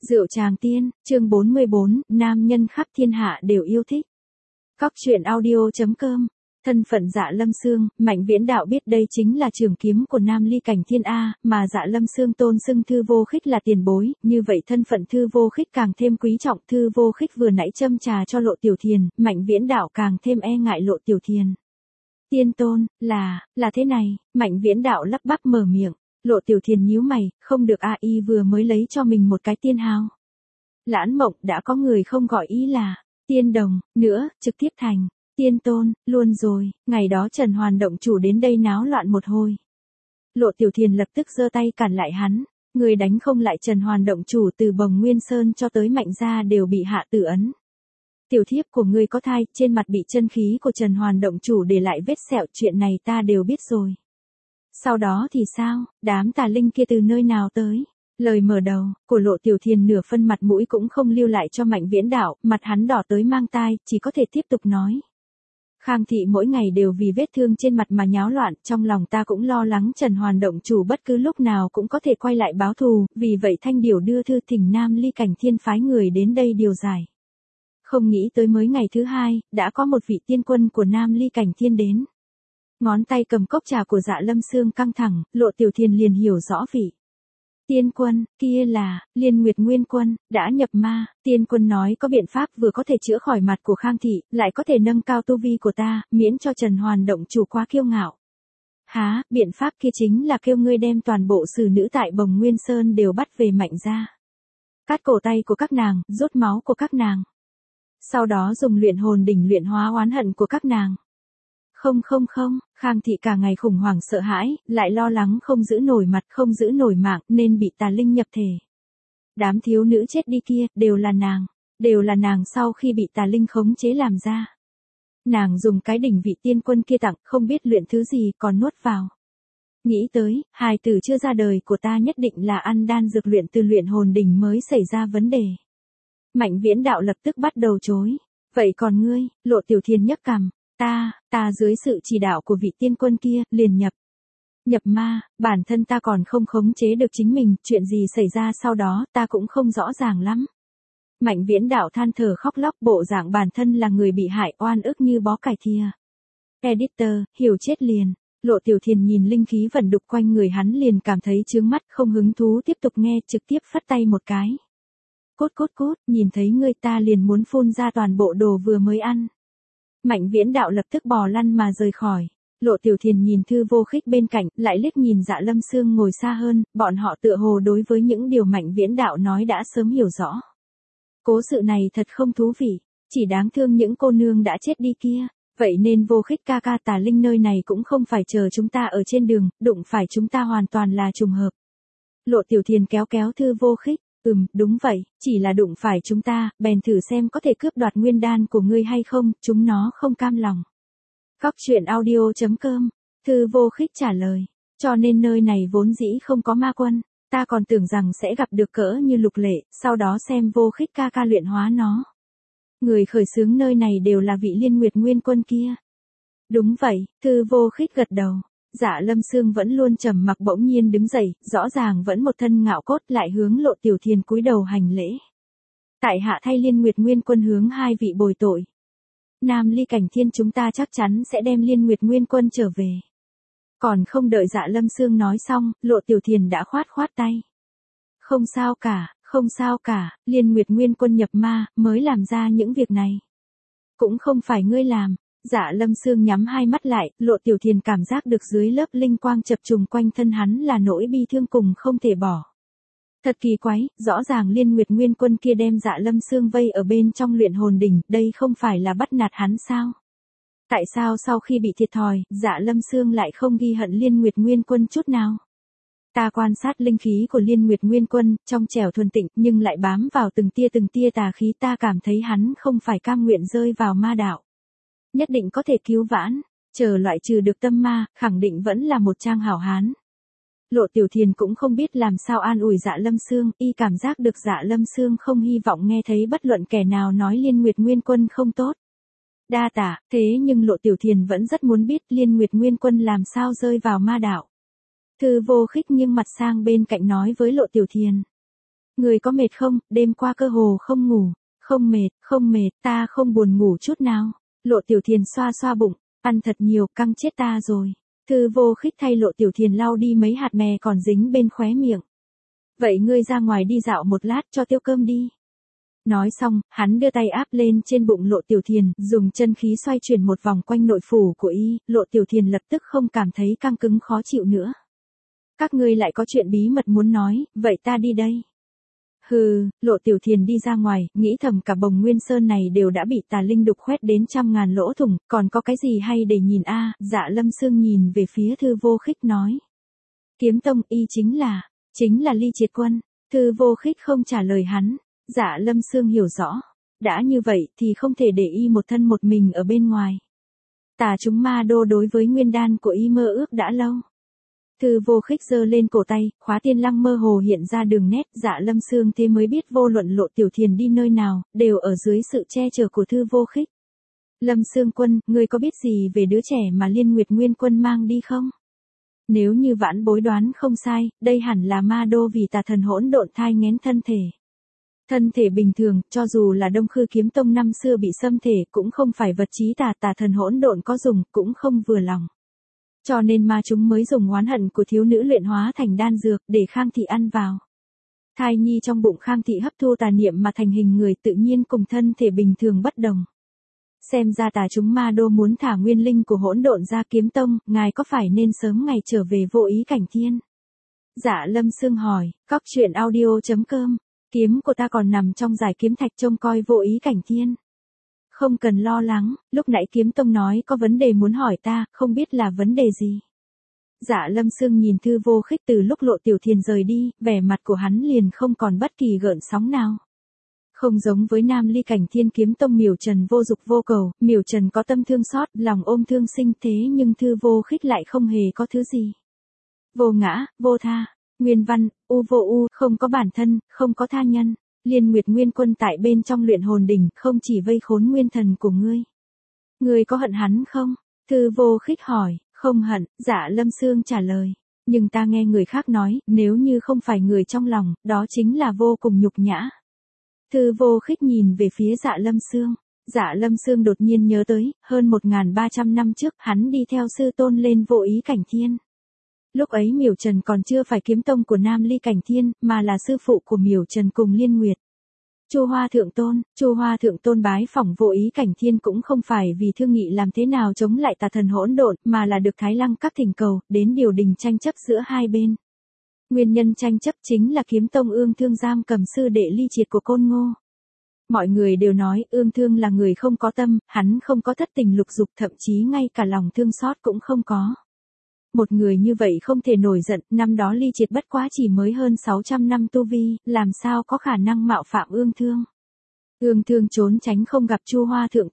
Rượu Tràng Tiên, chương 44, nam nhân khắp thiên hạ đều yêu thích. Cóc truyện audio.com. Thân phận Dạ Lâm Sương, Mạnh Viễn Đạo biết đây chính là trường kiếm của Nam Ly Cảnh Thiên A, mà Dạ Lâm Sương tôn xưng Thư Vô Khích là tiền bối, như vậy thân phận Thư Vô Khích càng thêm quý trọng. Thư Vô Khích vừa nãy châm trà cho Lộ Tiểu Thiền, Mạnh Viễn Đạo càng thêm e ngại Lộ Tiểu Thiền. Tiên tôn, là thế này, Mạnh Viễn Đạo lắp bắp mở miệng. Lộ Tiểu Thiền nhíu mày, không được a, y vừa mới lấy cho mình một cái tiên hào. Lãn Mộng đã có người không gọi ý là tiên đồng, nữa, trực tiếp thành tiên tôn, luôn rồi, ngày đó Trần Hoàn động chủ đến đây náo loạn một hồi. Lộ Tiểu Thiền lập tức giơ tay cản lại hắn, người đánh không lại Trần Hoàn động chủ từ Bồng Nguyên Sơn cho tới Mạnh gia đều bị hạ tử ấn. Tiểu thiếp của ngươi có thai, trên mặt bị chân khí của Trần Hoàn động chủ để lại vết sẹo, chuyện này ta đều biết rồi. Sau đó thì sao, đám tà linh kia từ nơi nào tới? Lời mở đầu của Lộ Tiểu Thiền nửa phân mặt mũi cũng không lưu lại cho Mạnh Viễn Đạo, mặt hắn đỏ tới mang tai, chỉ có thể tiếp tục nói. Khang thị mỗi ngày đều vì vết thương trên mặt mà nháo loạn, trong lòng ta cũng lo lắng Trần Hoàn động chủ bất cứ lúc nào cũng có thể quay lại báo thù, vì vậy Thanh Điểu đưa thư thỉnh Nam Ly Cảnh Thiên phái người đến đây điều giải. Không nghĩ tới mới ngày thứ hai, đã có một vị tiên quân của Nam Ly Cảnh Thiên đến. Ngón tay cầm cốc trà của Dạ Lâm Sương căng thẳng, Lộ Tiểu Thiền liền hiểu rõ vị tiên quân kia là Liên Nguyệt Nguyên Quân, đã nhập ma. Tiên quân nói có biện pháp vừa có thể chữa khỏi mặt của Khang thị, lại có thể nâng cao tu vi của ta, miễn cho Trần Hoàn động chủ quá kiêu ngạo. Há, biện pháp kia chính là kêu ngươi đem toàn bộ xử nữ tại Bồng Nguyên Sơn đều bắt về Mạnh gia. Cắt cổ tay của các nàng, rút máu của các nàng. Sau đó dùng luyện hồn đỉnh luyện hóa oán hận của các nàng. Không, Khang thị cả ngày khủng hoảng sợ hãi, lại lo lắng không giữ nổi mặt, không giữ nổi mạng, nên bị tà linh nhập thể. Đám thiếu nữ chết đi kia, đều là nàng sau khi bị tà linh khống chế làm ra. Nàng dùng cái đỉnh vị tiên quân kia tặng, không biết luyện thứ gì, còn nuốt vào. Nghĩ tới, hài tử chưa ra đời của ta nhất định là ăn đan dược luyện từ luyện hồn đỉnh mới xảy ra vấn đề. Mạnh Viễn Đạo lập tức bắt đầu chối. Vậy còn ngươi? Lộ Tiểu Thiền nhấc cằm. Ta dưới sự chỉ đạo của vị tiên quân kia, liền nhập ma, bản thân ta còn không khống chế được chính mình, chuyện gì xảy ra sau đó, ta cũng không rõ ràng lắm. Mạnh Viễn Đạo than thở khóc lóc, bộ dạng bản thân là người bị hại, oan ức như bó cải thìa. Editor, hiểu chết liền. Lộ Tiểu Thiền nhìn linh khí vẩn đục quanh người hắn liền cảm thấy chướng mắt, không hứng thú tiếp tục nghe, trực tiếp phất tay một cái. Cút, nhìn thấy ngươi ta liền muốn phun ra toàn bộ đồ vừa mới ăn. Mạnh Viễn Đạo lập tức bò lăn mà rời khỏi. Lộ Tiểu Thiền nhìn Thư Vô Khích bên cạnh, lại liếc nhìn Dạ Lâm Sương ngồi xa hơn, bọn họ tựa hồ đối với những điều Mạnh Viễn Đạo nói đã sớm hiểu rõ. Cố sự này thật không thú vị, chỉ đáng thương những cô nương đã chết đi kia, vậy nên Vô Khích ca ca, tà linh nơi này cũng không phải chờ chúng ta ở trên đường, đụng phải chúng ta hoàn toàn là trùng hợp. Lộ Tiểu Thiền kéo Thư Vô Khích. Đúng vậy, chỉ là đụng phải chúng ta, bèn thử xem có thể cướp đoạt nguyên đan của ngươi hay không, chúng nó không cam lòng. Cóc truyện audio.com. Thư Vô Khích trả lời, cho nên nơi này vốn dĩ không có ma quân, ta còn tưởng rằng sẽ gặp được cỡ như Lục Lệ, sau đó xem Vô Khích ca ca luyện hóa nó. Người khởi xướng nơi này đều là vị Liên Nguyệt Nguyên Quân kia. Đúng vậy, Thư Vô Khích gật đầu. Dạ Lâm Sương vẫn luôn trầm mặc bỗng nhiên đứng dậy, rõ ràng vẫn một thân ngạo cốt, lại hướng Lộ Tiểu Thiền cúi đầu hành lễ. Tại hạ thay Liên Nguyệt Nguyên Quân hướng hai vị bồi tội. Nam Ly Cảnh Thiên chúng ta chắc chắn sẽ đem Liên Nguyệt Nguyên Quân trở về. Còn không đợi Dạ Lâm Sương nói xong, Lộ Tiểu Thiền đã khoát tay. Không sao cả, Liên Nguyệt Nguyên Quân nhập ma, mới làm ra những việc này. Cũng không phải ngươi làm. Dạ Lâm Sương nhắm hai mắt lại, Lộ Tiểu Thiền cảm giác được dưới lớp linh quang chập trùng quanh thân hắn là nỗi bi thương cùng không thể bỏ. Thật kỳ quái, rõ ràng Liên Nguyệt Nguyên Quân kia đem Dạ Lâm Sương vây ở bên trong luyện hồn đỉnh, đây không phải là bắt nạt hắn sao? Tại sao sau khi bị thiệt thòi, Dạ Lâm Sương lại không ghi hận Liên Nguyệt Nguyên Quân chút nào? Ta quan sát linh khí của Liên Nguyệt Nguyên Quân, trong trẻo thuần tịnh, nhưng lại bám vào từng tia tà khí, ta cảm thấy hắn không phải cam nguyện rơi vào ma đạo. Nhất định có thể cứu vãn, chờ loại trừ được tâm ma, khẳng định vẫn là một trang hảo hán. Lộ Tiểu Thiền cũng không biết làm sao an ủi Dạ Lâm Sương, y cảm giác được Dạ Lâm Sương không hy vọng nghe thấy bất luận kẻ nào nói Liên Nguyệt Nguyên Quân không tốt. Đa tạ, thế nhưng Lộ Tiểu Thiền vẫn rất muốn biết Liên Nguyệt Nguyên Quân làm sao rơi vào ma đạo. Thư Vô Khích nghiêng mặt sang bên cạnh nói với Lộ Tiểu Thiền. Người có mệt không, đêm qua cơ hồ không ngủ. Không mệt, ta không buồn ngủ chút nào. Lộ Tiểu Thiền xoa xoa bụng, ăn thật nhiều, căng chết ta rồi. Thư Vô Khích thay Lộ Tiểu Thiền lau đi mấy hạt mè còn dính bên khóe miệng. Vậy ngươi ra ngoài đi dạo một lát cho tiêu cơm đi. Nói xong, hắn đưa tay áp lên trên bụng Lộ Tiểu Thiền, dùng chân khí xoay chuyển một vòng quanh nội phủ của y, Lộ Tiểu Thiền lập tức không cảm thấy căng cứng khó chịu nữa. Các ngươi lại có chuyện bí mật muốn nói, vậy ta đi đây. Hừ, Lộ Tiểu Thiền đi ra ngoài, nghĩ thầm cả Bồng Nguyên Sơn này đều đã bị tà linh đục khoét đến 100.000 lỗ thủng, còn có cái gì hay để nhìn a? Dạ Lâm Sương nhìn về phía Thư Vô Khích nói. Kiếm Tông y chính là Ly Triệt Quân. Thư Vô Khích không trả lời hắn. Dạ Lâm Sương hiểu rõ. Đã như vậy thì không thể để y một thân một mình ở bên ngoài. Tà chúng ma đô đối với nguyên đan của y mơ ước đã lâu. Thư Vô Khích giơ lên cổ tay, khóa tiên lăng mơ hồ hiện ra đường nét, Dạ Lâm Sương thế mới biết vô luận Lộ Tiểu Thiền đi nơi nào, đều ở dưới sự che chở của Thư Vô Khích. Lâm Sương Quân, ngươi có biết gì về đứa trẻ mà Liên Nguyệt Nguyên Quân mang đi không? Nếu như vãn bối đoán không sai, đây hẳn là ma đô vì tà thần hỗn độn thai nghén thân thể. Thân thể bình thường, cho dù là Đông Khư Kiếm Tông năm xưa bị xâm thể cũng không phải vật trí tà thần hỗn độn có dùng, cũng không vừa lòng. Cho nên ma chúng mới dùng oán hận của thiếu nữ luyện hóa thành đan dược để Khang Thị ăn vào. Thai nhi trong bụng Khang Thị hấp thu tà niệm mà thành hình người tự nhiên cùng thân thể bình thường bất đồng. Xem ra tà chúng ma đô muốn thả nguyên linh của hỗn độn ra Kiếm Tông, ngài có phải nên sớm ngày trở về Vô Ý Cảnh Thiên? Dạ Lâm Sương hỏi, cóc truyện audio.com, kiếm của ta còn nằm trong giải kiếm thạch trông coi Vô Ý Cảnh Thiên. Không cần lo lắng, lúc nãy Kiếm Tông nói có vấn đề muốn hỏi ta, không biết là vấn đề gì. Dạ Lâm Sương nhìn Thư Vô Khích từ lúc Lộ Tiểu Thiền rời đi, vẻ mặt của hắn liền không còn bất kỳ gợn sóng nào. Không giống với Nam Ly Cảnh Thiên Kiếm Tông Miểu Trần vô dục vô cầu, Miểu Trần có tâm thương xót, lòng ôm thương sinh thế nhưng Thư Vô Khích lại không hề có thứ gì. Vô ngã, vô tha, nguyên văn, u vô u, không có bản thân, không có tha nhân. Liên Nguyệt Nguyên Quân tại bên trong luyện hồn đỉnh, không chỉ vây khốn nguyên thần của ngươi. Ngươi có hận hắn không? Thư Vô Khích hỏi, không hận, Dạ Lâm Sương trả lời. Nhưng ta nghe người khác nói, nếu như không phải người trong lòng, đó chính là vô cùng nhục nhã. Thư Vô Khích nhìn về phía Dạ Lâm Sương. Dạ Lâm Sương đột nhiên nhớ tới, hơn 1.300 năm trước, hắn đi theo sư tôn lên Vô Ý Cảnh Thiên. Lúc ấy Miểu Trần còn chưa phải kiếm tông của Nam Ly Cảnh Thiên, mà là sư phụ của Miểu Trần cùng Liên Nguyệt. Chu Hoa Thượng Tôn bái phỏng Vô Ý Cảnh Thiên cũng không phải vì thương nghị làm thế nào chống lại tà thần hỗn độn, mà là được Thái Lăng Các thỉnh cầu, đến điều đình tranh chấp giữa hai bên. Nguyên nhân tranh chấp chính là Kiếm Tông Ương Thương giam cầm sư đệ Ly Triệt của Côn Ngô. Mọi người đều nói Ương Thương là người không có tâm, hắn không có thất tình lục dục, thậm chí ngay cả lòng thương xót cũng không có. Một người như vậy không thể nổi giận, năm đó Ly Triệt bất quá chỉ mới hơn 600 năm tu vi, làm sao có khả năng mạo phạm Ương Thương. Ương Thương trốn tránh không gặp Chu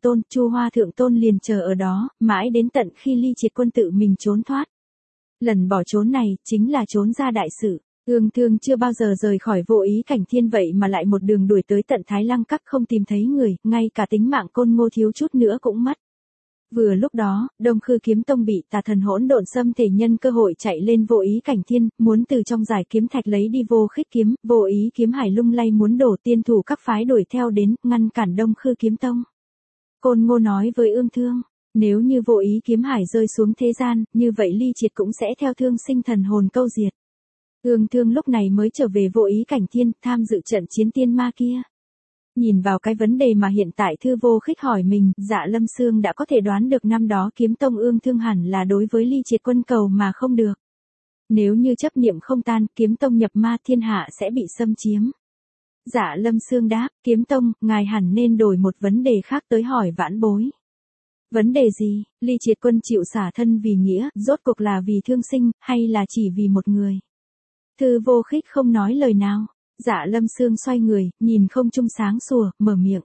Hoa Thượng Tôn liền chờ ở đó, mãi đến tận khi Ly Triệt Quân tự mình trốn thoát. Lần bỏ trốn này, chính là trốn ra đại sự. Ương Thương chưa bao giờ rời khỏi Vô Ý Cảnh Thiên vậy mà lại một đường đuổi tới tận Thái Lăng Các không tìm thấy người, ngay cả tính mạng Côn Ngô thiếu chút nữa cũng mất. Vừa lúc đó, Đông Khư Kiếm Tông bị tà thần hỗn độn xâm thể nhân cơ hội chạy lên Vô Ý Cảnh Thiên, muốn từ trong giải kiếm thạch lấy đi Vô Khích kiếm, Vô Ý kiếm hải lung lay muốn đổ tiên thủ các phái đuổi theo đến, ngăn cản Đông Khư Kiếm Tông. Côn Ngô nói với Ương Thương, nếu như Vô Ý kiếm hải rơi xuống thế gian, như vậy Ly Triệt cũng sẽ theo thương sinh thần hồn câu diệt. Ương Thương lúc này mới trở về Vô Ý Cảnh Thiên, tham dự trận chiến tiên ma kia. Nhìn vào cái vấn đề mà hiện tại Thư Vô Khích hỏi mình, Dạ Lâm Sương đã có thể đoán được năm đó Kiếm Tông Ương Thương hẳn là đối với Ly Triệt Quân cầu mà không được. Nếu như chấp niệm không tan, Kiếm Tông nhập ma thiên hạ sẽ bị xâm chiếm. Dạ Lâm Sương đáp, Kiếm Tông, ngài hẳn nên đổi một vấn đề khác tới hỏi vãn bối. Vấn đề gì? Ly Triệt Quân chịu xả thân vì nghĩa, rốt cuộc là vì thương sinh, hay là chỉ vì một người? Thư Vô Khích không nói lời nào. Dạ Lâm Sương xoay người, nhìn không trung sáng sủa, mở miệng.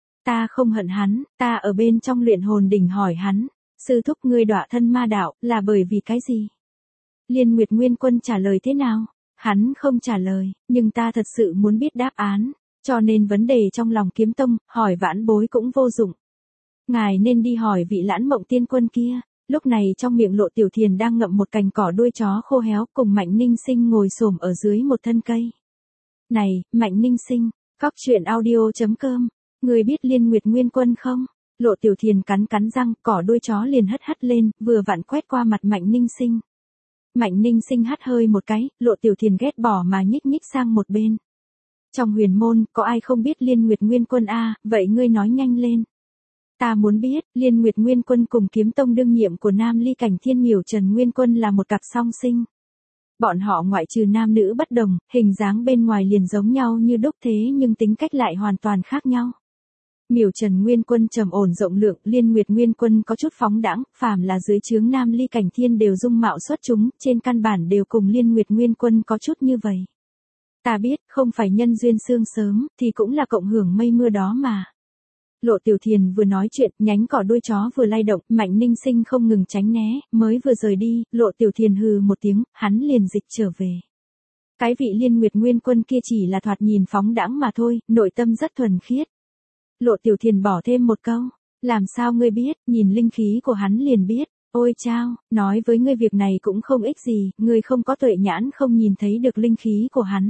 Ta không hận hắn, ta ở bên trong luyện hồn đỉnh hỏi hắn. Sư thúc ngươi đọa thân ma đạo, là bởi vì cái gì? Liên Nguyệt Nguyên Quân trả lời thế nào? Hắn không trả lời, nhưng ta thật sự muốn biết đáp án. Cho nên vấn đề trong lòng Kiếm Tông, hỏi vãn bối cũng vô dụng. Ngài nên đi hỏi vị Lãn Mộng Tiên Quân kia. Lúc này trong miệng Lộ Tiểu Thiền đang ngậm một cành cỏ đuôi chó khô héo cùng Mạnh Ninh Sinh ngồi xổm ở dưới một thân cây. Này, Mạnh Ninh Sinh, cóc truyện audio.com, người biết Liên Nguyệt Nguyên Quân không? Lộ Tiểu Thiền cắn cắn răng, cỏ đuôi chó liền hất hất lên, vừa vặn quét qua mặt Mạnh Ninh Sinh. Mạnh Ninh Sinh hắt hơi một cái, Lộ Tiểu Thiền ghét bỏ mà nhích nhích sang một bên. Trong huyền môn, có ai không biết Liên Nguyệt Nguyên Quân a? Vậy ngươi nói nhanh lên. Ta muốn biết, Liên Nguyệt Nguyên Quân cùng Kiếm Tông đương nhiệm của Nam Ly Cảnh Thiên Miểu Trần Nguyên Quân là một cặp song sinh. Bọn họ ngoại trừ nam nữ bất đồng, hình dáng bên ngoài liền giống nhau như đúc thế nhưng tính cách lại hoàn toàn khác nhau. Miểu Trần Nguyên Quân trầm ổn rộng lượng, Liên Nguyệt Nguyên Quân có chút phóng đãng, phàm là dưới trướng Nam Ly Cảnh Thiên đều dung mạo xuất chúng, trên căn bản đều cùng Liên Nguyệt Nguyên Quân có chút như vậy. Ta biết, không phải nhân duyên xương sớm, thì cũng là cộng hưởng mây mưa đó mà. Lộ Tiểu Thiền vừa nói chuyện, nhánh cỏ đuôi chó vừa lay động, Mạnh Ninh Sinh không ngừng tránh né, mới vừa rời đi, Lộ Tiểu Thiền hừ một tiếng, hắn liền dịch trở về. Cái vị Liên Nguyệt Nguyên Quân kia chỉ là thoạt nhìn phóng đãng mà thôi, nội tâm rất thuần khiết. Lộ Tiểu Thiền bỏ thêm một câu, làm sao ngươi biết, nhìn linh khí của hắn liền biết. Ôi chao, nói với ngươi việc này cũng không ích gì, ngươi không có tuệ nhãn không nhìn thấy được linh khí của hắn.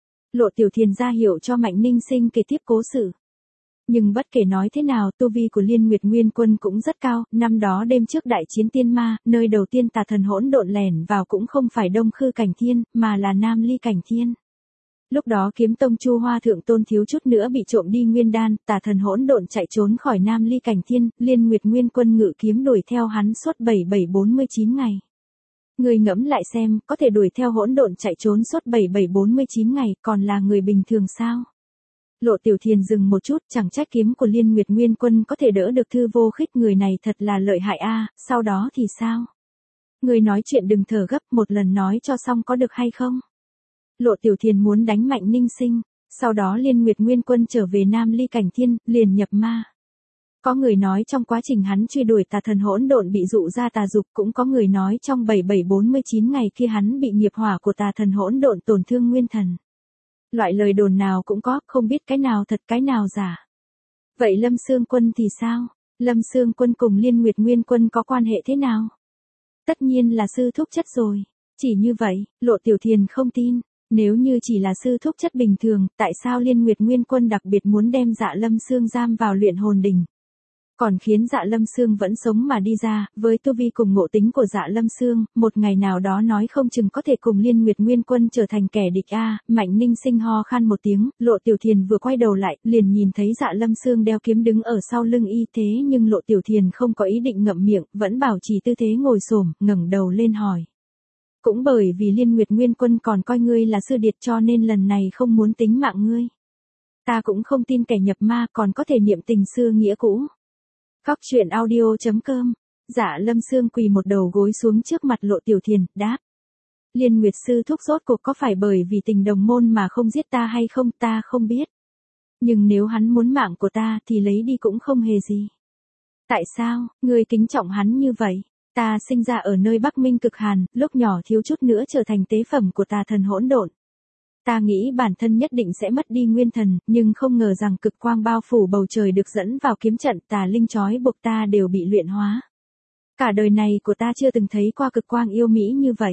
Lộ Tiểu Thiền ra hiệu cho Mạnh Ninh Sinh kể tiếp cố sự. Nhưng bất kể nói thế nào, tu vi của Liên Nguyệt Nguyên Quân cũng rất cao, năm đó đêm trước đại chiến tiên ma, nơi đầu tiên tà thần hỗn độn lẻn vào cũng không phải Đông Khư Cảnh Thiên, mà là Nam Ly Cảnh Thiên. Lúc đó Kiếm Tông Chu Hoa Thượng Tôn thiếu chút nữa bị trộm đi nguyên đan, tà thần hỗn độn chạy trốn khỏi Nam Ly Cảnh Thiên, Liên Nguyệt Nguyên Quân ngự kiếm đuổi theo hắn suốt 7749 ngày. Người ngẫm lại xem, có thể đuổi theo hỗn độn chạy trốn suốt 7749 ngày, còn là người bình thường sao? Lộ Tiểu Thiền dừng một chút, chẳng trách kiếm của Liên Nguyệt Nguyên Quân có thể đỡ được Thư Vô Khích, người này thật là lợi hại a. Sau đó thì sao? Người nói chuyện đừng thở gấp, một lần nói cho xong có được hay không? Lộ Tiểu Thiền muốn đánh Mạnh Ninh Sinh, sau đó Liên Nguyệt Nguyên Quân trở về Nam Ly Cảnh Thiên, liền nhập ma. Có người nói trong quá trình hắn truy đuổi tà thần hỗn độn bị dụ ra tà dục, cũng có người nói trong 7749 ngày kia hắn bị nghiệp hỏa của tà thần hỗn độn tổn thương nguyên thần. Loại lời đồn nào cũng có, không biết cái nào thật cái nào giả. Vậy Lâm Xương Quân thì sao? Lâm Xương Quân cùng Liên Nguyệt Nguyên Quân có quan hệ thế nào? Tất nhiên là sư thúc chất rồi. Chỉ như vậy, Lộ Tiểu Thiền không tin. Nếu như chỉ là sư thúc chất bình thường, tại sao Liên Nguyệt Nguyên Quân đặc biệt muốn đem Dạ Lâm Xương giam vào luyện hồn đỉnh? Còn khiến Dạ Lâm Xương vẫn sống mà đi ra, với tu vi cùng ngộ tính của Dạ Lâm Xương, một ngày nào đó nói không chừng có thể cùng Liên Nguyệt Nguyên Quân trở thành kẻ địch a. Mạnh Ninh Sinh ho khan một tiếng, Lộ Tiểu Thiền vừa quay đầu lại, liền nhìn thấy Dạ Lâm Xương đeo kiếm đứng ở sau lưng y, thế nhưng Lộ Tiểu Thiền không có ý định ngậm miệng, vẫn bảo trì tư thế ngồi xổm, ngẩng đầu lên hỏi. Cũng bởi vì Liên Nguyệt Nguyên Quân còn coi ngươi là sư điệt cho nên lần này không muốn tính mạng ngươi. Ta cũng không tin kẻ nhập ma còn có thể niệm tình xưa nghĩa cũ. Cóc truyện audio.com, Dạ Lâm Xương quỳ một đầu gối xuống trước mặt Lộ Tiểu Thiền, đáp. Liên Nguyệt sư thúc rốt cuộc có phải bởi vì tình đồng môn mà không giết ta hay không, ta không biết. Nhưng nếu hắn muốn mạng của ta thì lấy đi cũng không hề gì. Tại sao, ngươi kính trọng hắn như vậy? Ta sinh ra ở nơi Bắc Minh cực hàn, lúc nhỏ thiếu chút nữa trở thành tế phẩm của tà thần hỗn độn. Ta nghĩ bản thân nhất định sẽ mất đi nguyên thần, nhưng không ngờ rằng cực quang bao phủ bầu trời được dẫn vào kiếm trận, tà linh trói buộc ta đều bị luyện hóa. Cả đời này của ta chưa từng thấy qua cực quang yêu mỹ như vậy.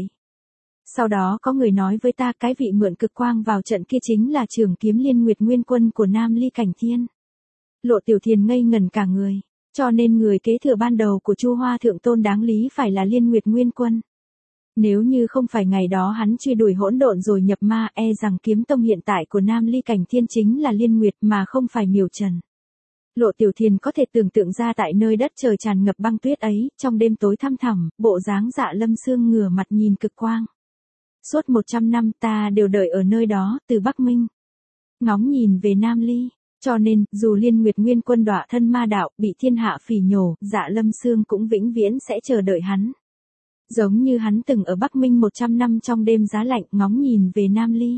Sau đó có người nói với ta cái vị mượn cực quang vào trận kia chính là trưởng kiếm Liên Nguyệt Nguyên Quân của Nam Ly Cảnh Thiên. Lộ Tiểu Thiền ngây ngẩn cả người, cho nên người kế thừa ban đầu của Chu Hoa Thượng Tôn đáng lý phải là Liên Nguyệt Nguyên Quân. Nếu như không phải ngày đó hắn truy đuổi hỗn độn rồi nhập ma, e rằng kiếm tông hiện tại của Nam Ly Cảnh Thiên chính là Liên Nguyệt mà không phải Miểu Trần. Lộ Tiểu Thiền có thể tưởng tượng ra tại nơi đất trời tràn ngập băng tuyết ấy, trong đêm tối thăm thẳm, bộ dáng Dạ Lâm Xương ngửa mặt nhìn cực quang. Suốt 100 năm ta đều đợi ở nơi đó, từ Bắc Minh, ngóng nhìn về Nam Ly. Cho nên, dù Liên Nguyệt Nguyên Quân đọa thân ma đạo, bị thiên hạ phỉ nhổ, Dạ Lâm Xương cũng vĩnh viễn sẽ chờ đợi hắn. Giống như hắn từng ở Bắc Minh 100 năm trong đêm giá lạnh ngóng nhìn về Nam Ly.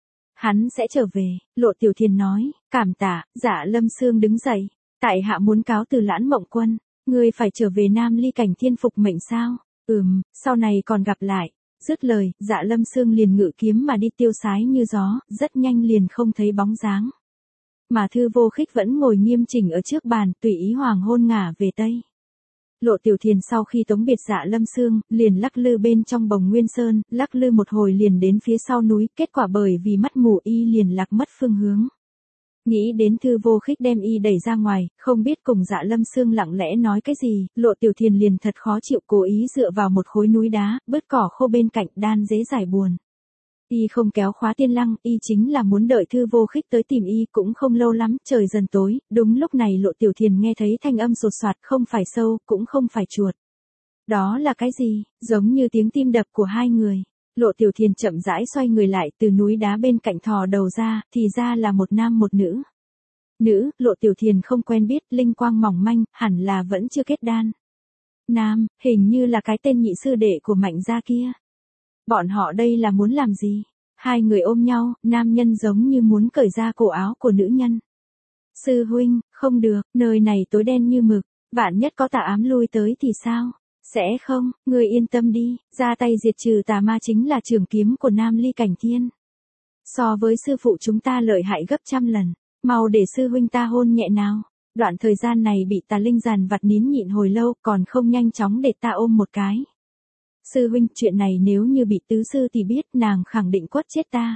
Hắn sẽ trở về, Lộ Tiểu Thiền nói, cảm tạ. Dạ Lâm Xương đứng dậy, tại hạ muốn cáo từ Lãn Mộng Quân, ngươi phải trở về Nam Ly Cảnh Thiên phục mệnh sao? Sau này còn gặp lại. Dứt lời, Dạ Lâm Xương liền ngự kiếm mà đi tiêu sái như gió, rất nhanh liền không thấy bóng dáng. Mà Thư Vô Khích vẫn ngồi nghiêm chỉnh ở trước bàn, tùy ý hoàng hôn ngả về Tây. Lộ Tiểu Thiền sau khi tống biệt Dạ Lâm Sương, liền lắc lư bên trong Bồng Nguyên Sơn, lắc lư một hồi liền đến phía sau núi, kết quả bởi vì mắt mù y liền lạc mất phương hướng. Nghĩ đến Thư Vô Khích đem y đẩy ra ngoài, không biết cùng Dạ Lâm Sương lặng lẽ nói cái gì, Lộ Tiểu Thiền liền thật khó chịu cố ý dựa vào một khối núi đá, bớt cỏ khô bên cạnh đan dế giải buồn. Y không kéo khóa tiên lăng, y chính là muốn đợi Thư Vô Khích tới tìm y, cũng không lâu lắm, trời dần tối, đúng lúc này Lộ Tiểu Thiền nghe thấy thanh âm sột soạt, không phải sâu, cũng không phải chuột. Đó là cái gì, giống như tiếng tim đập của hai người. Lộ Tiểu Thiền chậm rãi xoay người lại, từ núi đá bên cạnh thò đầu ra, thì ra là một nam một nữ. Nữ, Lộ Tiểu Thiền không quen biết, linh quang mỏng manh, hẳn là vẫn chưa kết đan. Nam, hình như là cái tên nhị sư đệ của Mạnh gia kia. Bọn họ đây là muốn làm gì? Hai người ôm nhau, nam nhân giống như muốn cởi ra cổ áo của nữ nhân. Sư huynh, không được, nơi này tối đen như mực, vạn nhất có tà ám lui tới thì sao? Sẽ không, người yên tâm đi, ra tay diệt trừ tà ma chính là trường kiếm của Nam Ly Cảnh Thiên. So với sư phụ chúng ta lợi hại gấp trăm lần, mau để sư huynh ta hôn nhẹ nào. Đoạn thời gian này bị tà linh giàn vặt nín nhịn hồi lâu, còn không nhanh chóng để ta ôm một cái. Sư huynh, chuyện này nếu như bị tứ sư thì biết, nàng khẳng định quất chết ta.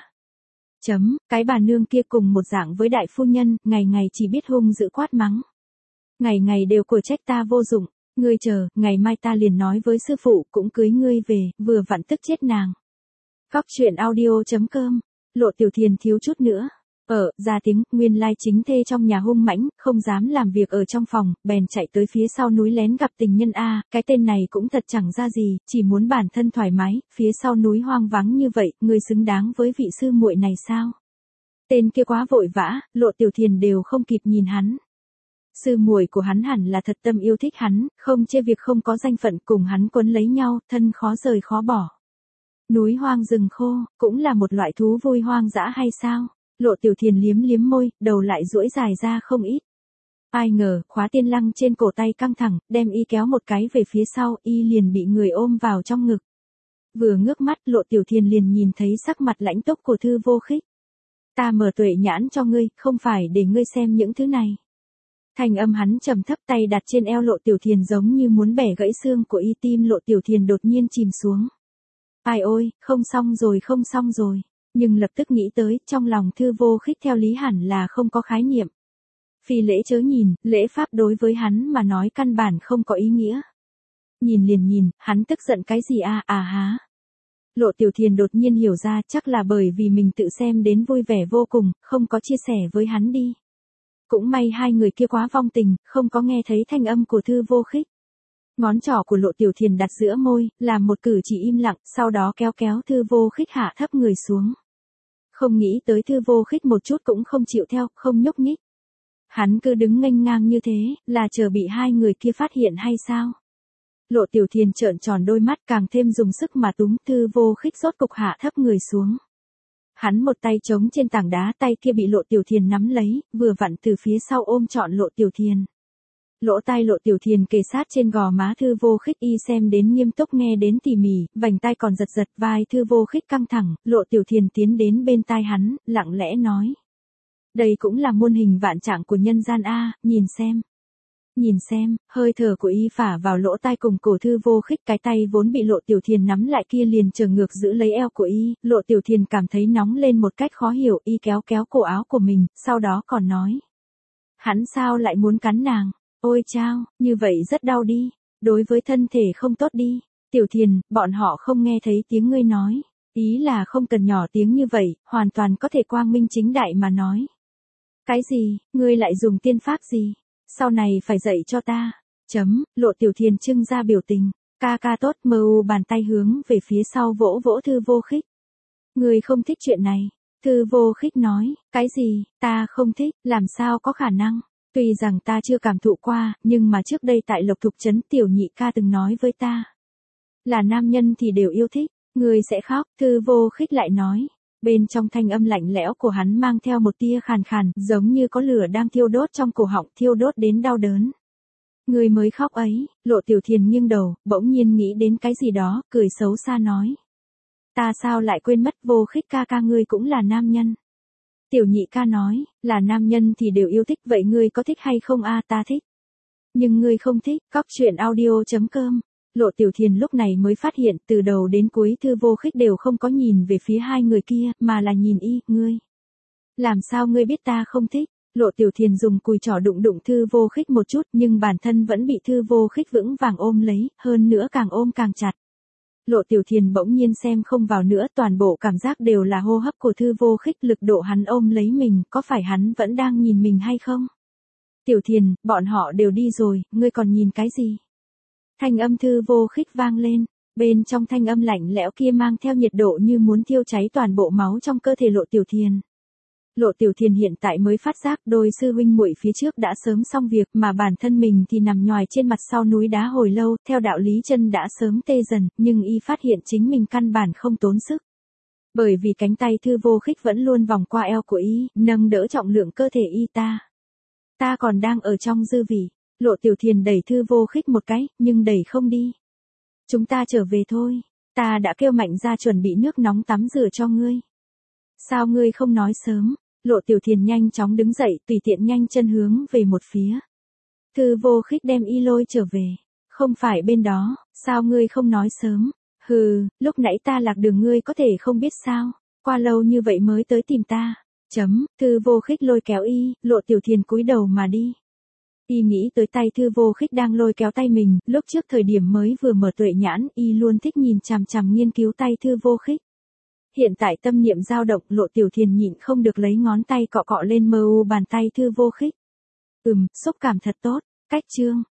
Cái bà nương kia cùng một dạng với đại phu nhân, ngày ngày chỉ biết hung dữ quát mắng. Ngày ngày đều của trách ta vô dụng, ngươi chờ, ngày mai ta liền nói với sư phụ cũng cưới ngươi về, vừa vặn tức chết nàng. Góc truyện audio.com, Lộ Tiểu Thiền thiếu chút nữa. Ra tiếng, nguyên lai chính thê trong nhà hung mãnh, không dám làm việc ở trong phòng, bèn chạy tới phía sau núi lén gặp tình nhân A, cái tên này cũng thật chẳng ra gì, chỉ muốn bản thân thoải mái, phía sau núi hoang vắng như vậy, người xứng đáng với vị sư muội này sao? Tên kia quá vội vã, Lộ Tiểu Thiền đều không kịp nhìn hắn. Sư muội của hắn hẳn là thật tâm yêu thích hắn, không chê việc không có danh phận cùng hắn quấn lấy nhau, thân khó rời khó bỏ. Núi hoang rừng khô, cũng là một loại thú vui hoang dã hay sao? Lộ Tiểu Thiền liếm liếm môi, đầu lại duỗi dài ra không ít. Ai ngờ, khóa tiên lăng trên cổ tay căng thẳng, đem y kéo một cái về phía sau, y liền bị người ôm vào trong ngực. Vừa ngước mắt, Lộ Tiểu Thiền liền nhìn thấy sắc mặt lãnh túc của Thư Vô Khích. Ta mở tuệ nhãn cho ngươi, không phải để ngươi xem những thứ này. Thanh âm hắn trầm thấp, tay đặt trên eo Lộ Tiểu Thiền giống như muốn bẻ gãy xương của y, tim Lộ Tiểu Thiền đột nhiên chìm xuống. Ai ôi, không xong rồi. Nhưng lập tức nghĩ tới, trong lòng Thư Vô Khích theo lý hẳn là không có khái niệm. Phi lễ chớ nhìn, lễ pháp đối với hắn mà nói căn bản không có ý nghĩa. Nhìn liền nhìn, hắn tức giận cái gì há. Lộ Tiểu Thiền đột nhiên hiểu ra, chắc là bởi vì mình tự xem đến vui vẻ vô cùng, không có chia sẻ với hắn đi. Cũng may hai người kia quá vong tình, không có nghe thấy thanh âm của Thư Vô Khích. Ngón trỏ của Lộ Tiểu Thiền đặt giữa môi, làm một cử chỉ im lặng, sau đó kéo Thư Vô Khích hạ thấp người xuống. Không nghĩ tới Thư Vô Khích một chút cũng không chịu theo, không nhúc nhích. Hắn cứ đứng nghênh ngang như thế, là chờ bị hai người kia phát hiện hay sao? Lộ Tiểu Thiền trợn tròn đôi mắt, càng thêm dùng sức mà túm Thư Vô Khích rốt cục hạ thấp người xuống. Hắn một tay chống trên tảng đá, tay kia bị Lộ Tiểu Thiền nắm lấy, vừa vặn từ phía sau ôm trọn Lộ Tiểu Thiền. Lỗ tai Lộ Tiểu Thiền kề sát trên gò má Thư Vô Khích, y xem đến nghiêm túc nghe đến tỉ mỉ, vành tai còn giật giật, vai Thư Vô Khích căng thẳng, Lộ Tiểu Thiền tiến đến bên tai hắn, lặng lẽ nói. Đây cũng là muôn hình vạn trạng của nhân gian a, nhìn xem. Nhìn xem, hơi thở của y phả vào lỗ tai cùng cổ Thư Vô Khích, cái tay vốn bị Lộ Tiểu Thiền nắm lại kia liền trở ngược giữ lấy eo của y, Lộ Tiểu Thiền cảm thấy nóng lên một cách khó hiểu, y kéo cổ áo của mình, sau đó còn nói. Hắn sao lại muốn cắn nàng? Ôi chao, như vậy rất đau đi, đối với thân thể không tốt đi. Tiểu Thiền, bọn họ không nghe thấy tiếng ngươi nói, ý là không cần nhỏ tiếng như vậy, hoàn toàn có thể quang minh chính đại mà nói. Cái gì, ngươi lại dùng tiên pháp gì? Sau này phải dạy cho ta. Lộ Tiểu Thiền trưng ra biểu tình, ca tốt, bàn tay hướng về phía sau vỗ Thư Vô Khích. Ngươi không thích chuyện này. Thư Vô Khích nói, cái gì, ta không thích, làm sao có khả năng. Tuy rằng ta chưa cảm thụ qua, nhưng mà trước đây tại Lộc Thục Trấn Tiểu Nhị ca từng nói với ta. Là nam nhân thì đều yêu thích, người sẽ khóc, Thư Vô Khích lại nói. Bên trong thanh âm lạnh lẽo của hắn mang theo một tia khàn khàn, giống như có lửa đang thiêu đốt trong cổ họng, thiêu đốt đến đau đớn. Người mới khóc ấy, Lộ Tiểu Thiền nghiêng đầu, bỗng nhiên nghĩ đến cái gì đó, cười xấu xa nói. Ta sao lại quên mất, Vô Khích ca ngươi cũng là nam nhân. Tiểu Nhị ca nói, là nam nhân thì đều yêu thích, vậy ngươi có thích hay không ta thích. Nhưng ngươi không thích, cóc truyện audio.com. Lộ Tiểu Thiền lúc này mới phát hiện từ đầu đến cuối Thư Vô Khích đều không có nhìn về phía hai người kia, mà là nhìn ngươi. Làm sao ngươi biết ta không thích? Lộ Tiểu Thiền dùng cùi trỏ đụng đụng Thư Vô Khích một chút nhưng bản thân vẫn bị Thư Vô Khích vững vàng ôm lấy, hơn nữa càng ôm càng chặt. Lộ Tiểu Thiền bỗng nhiên xem không vào nữa, toàn bộ cảm giác đều là hô hấp của Thư Vô Khích, lực độ hắn ôm lấy mình, có phải hắn vẫn đang nhìn mình hay không? Tiểu Thiền, bọn họ đều đi rồi, ngươi còn nhìn cái gì? Thanh âm Thư Vô Khích vang lên, bên trong thanh âm lạnh lẽo kia mang theo nhiệt độ như muốn thiêu cháy toàn bộ máu trong cơ thể Lộ Tiểu Thiền. Lộ Tiểu Thiền hiện tại mới phát giác đôi sư huynh muội phía trước đã sớm xong việc mà bản thân mình thì nằm nhòi trên mặt sau núi đá hồi lâu, theo đạo lý chân đã sớm tê dần, nhưng y phát hiện chính mình căn bản không tốn sức. Bởi vì cánh tay Thư Vô Khích vẫn luôn vòng qua eo của y, nâng đỡ trọng lượng cơ thể y ta. Ta còn đang ở trong dư vị. Lộ Tiểu Thiền đẩy Thư Vô Khích một cái, nhưng đẩy không đi. Chúng ta trở về thôi, ta đã kêu Mạnh ra chuẩn bị nước nóng tắm rửa cho ngươi. Sao ngươi không nói sớm? Lộ Tiểu Thiền nhanh chóng đứng dậy, tùy tiện nhanh chân hướng về một phía. Thư Vô Khích đem y lôi trở về. Không phải bên đó, sao ngươi không nói sớm? Hừ, lúc nãy ta lạc đường ngươi có thể không biết sao? Qua lâu như vậy mới tới tìm ta. Thư Vô Khích lôi kéo y, Lộ Tiểu Thiền cúi đầu mà đi. Y nghĩ tới tay Thư Vô Khích đang lôi kéo tay mình, lúc trước thời điểm mới vừa mở tuệ nhãn, y luôn thích nhìn chằm chằm nghiên cứu tay Thư Vô Khích. Hiện tại tâm niệm dao động, Lộ Tiểu Thiền nhịn không được lấy ngón tay cọ cọ lên mờ u bàn tay Thư Vô Khích. Xúc cảm thật tốt, cách chương.